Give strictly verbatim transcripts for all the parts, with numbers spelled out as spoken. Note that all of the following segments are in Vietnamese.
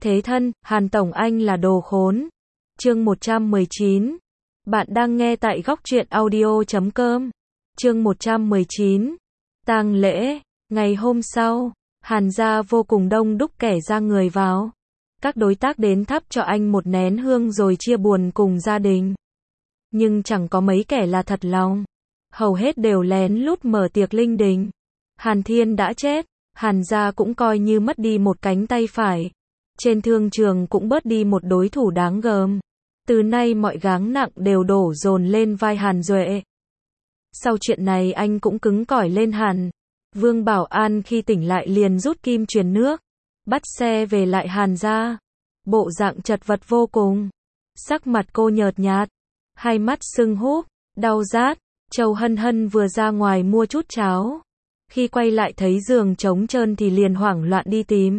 Thế thân, Hàn Tổng anh là đồ khốn. Chương một trăm mười chín. Bạn đang nghe tại góc truyện audio chấm com. Chương một trăm mười chín. Tang lễ. Ngày hôm sau, Hàn gia vô cùng đông đúc kẻ ra người vào. Các đối tác đến thắp cho anh một nén hương rồi chia buồn cùng gia đình. Nhưng chẳng có mấy kẻ là thật lòng. Hầu hết đều lén lút mở tiệc linh đình. Hàn Thiên đã chết, Hàn gia cũng coi như mất đi một cánh tay phải. Trên thương trường cũng bớt đi một đối thủ đáng gờm. Từ nay mọi gánh nặng đều đổ dồn lên vai Hàn Duệ. Sau chuyện này anh cũng cứng cỏi lên hẳn. Vương Bảo An khi tỉnh lại liền rút kim truyền nước, bắt xe về lại Hàn gia. Bộ dạng chật vật vô cùng. Sắc mặt cô nhợt nhạt, hai mắt sưng húp, đau rát. Châu Hân Hân vừa ra ngoài mua chút cháo. Khi quay lại thấy giường trống trơn thì liền hoảng loạn đi tìm.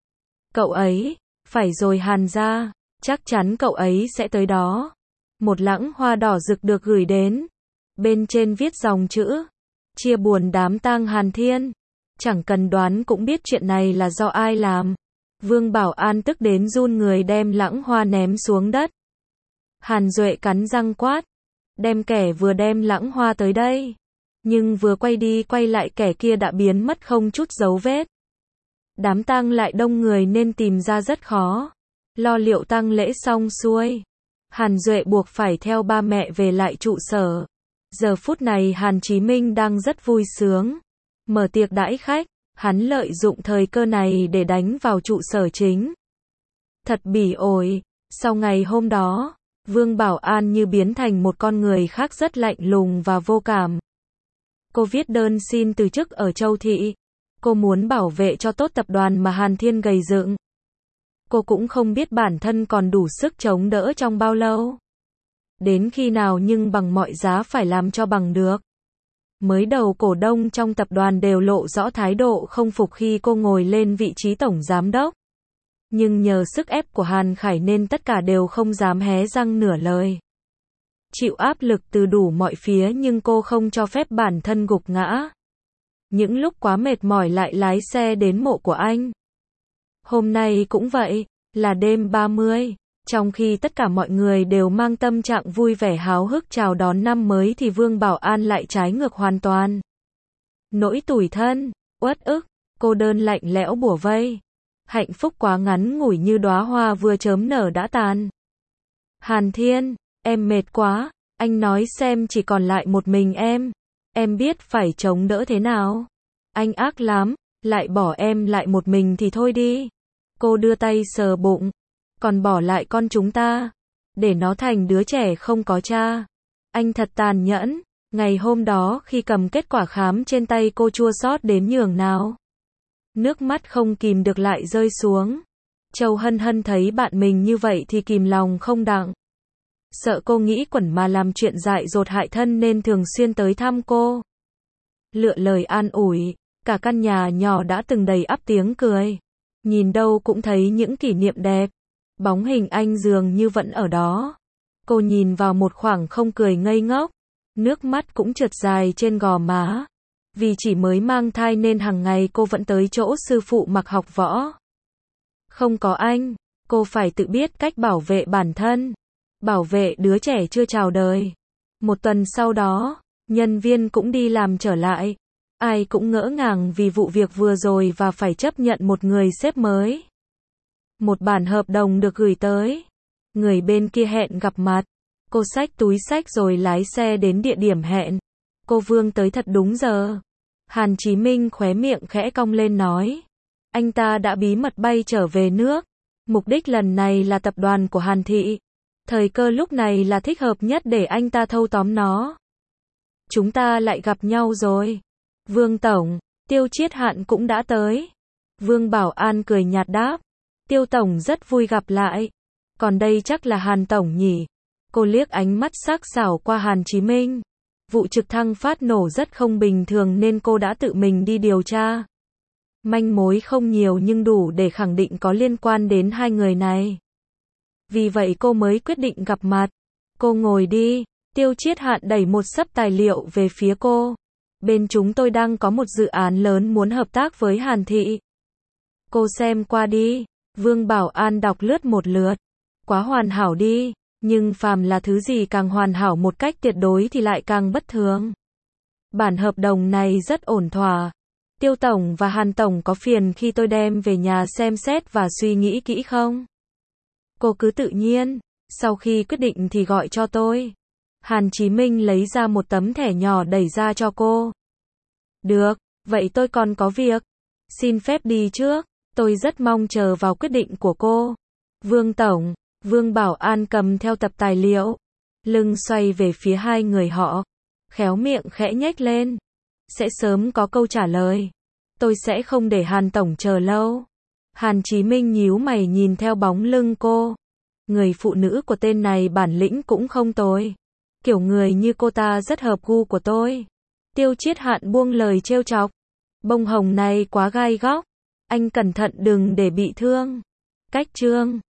Cậu ấy, phải rồi Hàn gia, chắc chắn cậu ấy sẽ tới đó. Một lẵng hoa đỏ rực được gửi đến. Bên trên viết dòng chữ, chia buồn đám tang Hàn Thiên. Chẳng cần đoán cũng biết chuyện này là do ai làm. Vương Bảo An tức đến run người đem lẵng hoa ném xuống đất. Hàn Duệ cắn răng quát, đem kẻ vừa đem lẵng hoa tới đây. Nhưng vừa quay đi quay lại kẻ kia đã biến mất không chút dấu vết. Đám tang lại đông người nên tìm ra rất khó. Lo liệu tang lễ xong xuôi, Hàn Duệ buộc phải theo ba mẹ về lại trụ sở. Giờ phút này Hàn Chí Minh đang rất vui sướng. Mở tiệc đãi khách, hắn lợi dụng thời cơ này để đánh vào trụ sở chính. Thật bỉ ổi, sau ngày hôm đó, Vương Bảo An như biến thành một con người khác rất lạnh lùng và vô cảm. Cô viết đơn xin từ chức ở Châu Thị. Cô muốn bảo vệ cho tốt tập đoàn mà Hàn Thiên gầy dựng. Cô cũng không biết bản thân còn đủ sức chống đỡ trong bao lâu. Đến khi nào nhưng bằng mọi giá phải làm cho bằng được. Mới đầu cổ đông trong tập đoàn đều lộ rõ thái độ không phục khi cô ngồi lên vị trí tổng giám đốc. Nhưng nhờ sức ép của Hàn Khải nên tất cả đều không dám hé răng nửa lời. Chịu áp lực từ đủ mọi phía nhưng cô không cho phép bản thân gục ngã. Những lúc quá mệt mỏi lại lái xe đến mộ của anh. Hôm nay cũng vậy, là đêm ba mươi. Trong khi tất cả mọi người đều mang tâm trạng vui vẻ háo hức chào đón năm mới thì Vương Bảo An lại trái ngược hoàn toàn. Nỗi tủi thân, uất ức, cô đơn lạnh lẽo bủa vây. Hạnh phúc quá ngắn ngủi như đóa hoa vừa chớm nở đã tàn. Hàn Thiên, em mệt quá, anh nói xem chỉ còn lại một mình em. Em biết phải chống đỡ thế nào. Anh ác lắm, lại bỏ em lại một mình thì thôi đi. Cô đưa tay sờ bụng. Còn bỏ lại con chúng ta, để nó thành đứa trẻ không có cha. Anh thật tàn nhẫn. Ngày hôm đó khi cầm kết quả khám trên tay cô chua xót đến nhường nào. Nước mắt không kìm được lại rơi xuống. Châu Hân Hân thấy bạn mình như vậy thì kìm lòng không đặng. Sợ cô nghĩ quẩn mà làm chuyện dại dột hại thân nên thường xuyên tới thăm cô. Lựa lời an ủi, cả căn nhà nhỏ đã từng đầy ắp tiếng cười. Nhìn đâu cũng thấy những kỷ niệm đẹp. Bóng hình anh dường như vẫn ở đó. Cô nhìn vào một khoảng không cười ngây ngốc. Nước mắt cũng trượt dài trên gò má. Vì chỉ mới mang thai nên hàng ngày cô vẫn tới chỗ sư phụ mặc học võ. Không có anh, cô phải tự biết cách bảo vệ bản thân. Bảo vệ đứa trẻ chưa chào đời. Một tuần sau đó, nhân viên cũng đi làm trở lại. Ai cũng ngỡ ngàng vì vụ việc vừa rồi và phải chấp nhận một người sếp mới. Một bản hợp đồng được gửi tới. Người bên kia hẹn gặp mặt. Cô xách túi xách rồi lái xe đến địa điểm hẹn. Cô Vương tới thật đúng giờ. Hàn Chí Minh khóe miệng khẽ cong lên nói. Anh ta đã bí mật bay trở về nước. Mục đích lần này là tập đoàn của Hàn Thị. Thời cơ lúc này là thích hợp nhất để anh ta thâu tóm nó. Chúng ta lại gặp nhau rồi. Vương Tổng, Tiêu Chiết Hạn cũng đã tới. Vương Bảo An cười nhạt đáp. Tiêu Tổng rất vui gặp lại. Còn đây chắc là Hàn Tổng nhỉ. Cô liếc ánh mắt sắc sảo qua Hàn Chí Minh. Vụ trực thăng phát nổ rất không bình thường nên cô đã tự mình đi điều tra. Manh mối không nhiều nhưng đủ để khẳng định có liên quan đến hai người này. Vì vậy cô mới quyết định gặp mặt. Cô ngồi đi. Tiêu Chiết Hạn đẩy một xấp tài liệu về phía cô. Bên chúng tôi đang có một dự án lớn muốn hợp tác với Hàn Thị. Cô xem qua đi. Vương Bảo An đọc lướt một lượt. Quá hoàn hảo đi, nhưng phàm là thứ gì càng hoàn hảo một cách tuyệt đối thì lại càng bất thường. Bản hợp đồng này rất ổn thỏa. Tiêu Tổng và Hàn Tổng có phiền khi tôi đem về nhà xem xét và suy nghĩ kỹ không? Cô cứ tự nhiên, sau khi quyết định thì gọi cho tôi. Hàn Chí Minh lấy ra một tấm thẻ nhỏ đẩy ra cho cô. Được, vậy tôi còn có việc. Xin phép đi trước, tôi rất mong chờ vào quyết định của cô. Vương Tổng, Vương Bảo An cầm theo tập tài liệu, lưng xoay về phía hai người họ, khéo miệng khẽ nhếch lên. Sẽ sớm có câu trả lời. Tôi sẽ không để Hàn Tổng chờ lâu. Hàn Chí Minh nhíu mày nhìn theo bóng lưng cô. Người phụ nữ của tên này bản lĩnh cũng không tồi. Kiểu người như cô ta rất hợp gu của tôi. Tiêu Chiết Hạn buông lời trêu chọc. Bông hồng này quá gai góc. Anh cẩn thận đừng để bị thương. Cách chương